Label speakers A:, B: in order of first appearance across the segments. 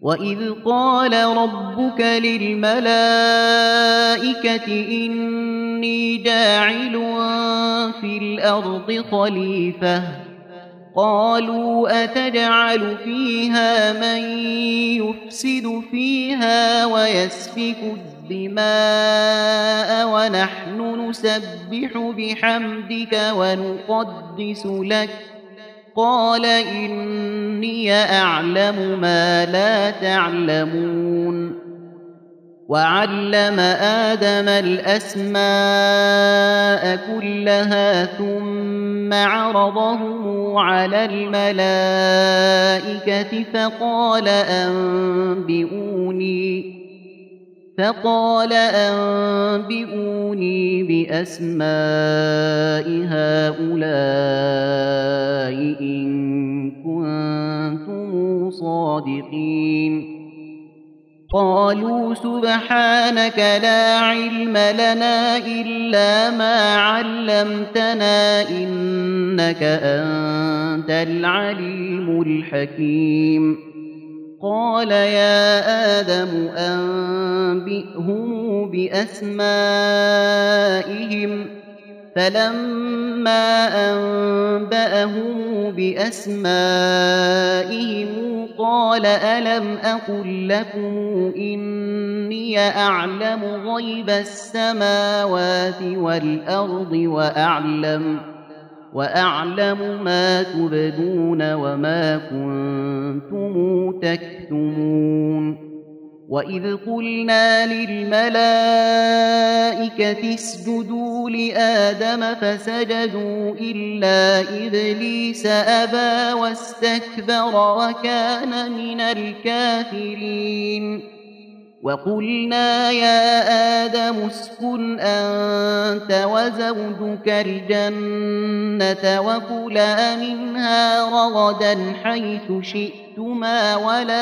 A: وإذ قال ربك للملائكة إني جاعل في الأرض خليفة قالوا أتجعل فيها من يفسد فيها ويسفك الدماء ونحن نسبح بحمدك ونقدس لك قال إني أعلم ما لا تعلمون وعلم آدم الأسماء كلها ثم عرضهم على الملائكة فقال أنبئوني بأسماء هؤلاء إن كنتم صادقين قالوا سبحانك لا علم لنا إلا ما علمتنا إنك أنت العليم الحكيم قال يا آدم أنبئهم بأسمائهم فلما أنبأهم بأسمائهم قال ألم أقل لكم إني أعلم غيب السماوات والأرض وأعلم ما تبدون وما كنتم تكتمون وإذ قلنا للملائكة اسجدوا لآدم فسجدوا إلا إبليس أبى واستكبر وكان من الكافرين وقلنا يا آدم اسكن أنت وزوجك الجنة وكلا منها رغدا حيث شئتما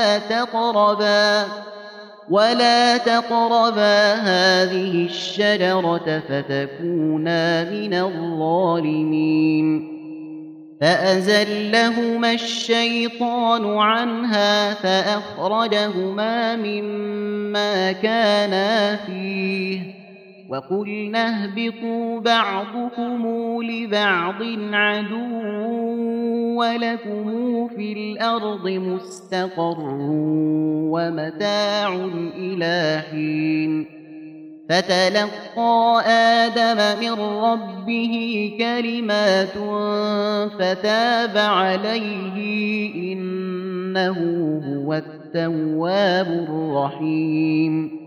A: ولا تقربا هذه الشجرة فتكونا من الظالمين فأزلهما الشيطان عنها فأخرجهما مما كانا فيه وقلنا اهبطوا بعضكم لبعض عدو ولكم في الأرض مستقر ومتاع إلى حين فتلقى آدم من ربه كلمات فتاب عليه إنه هو التواب الرحيم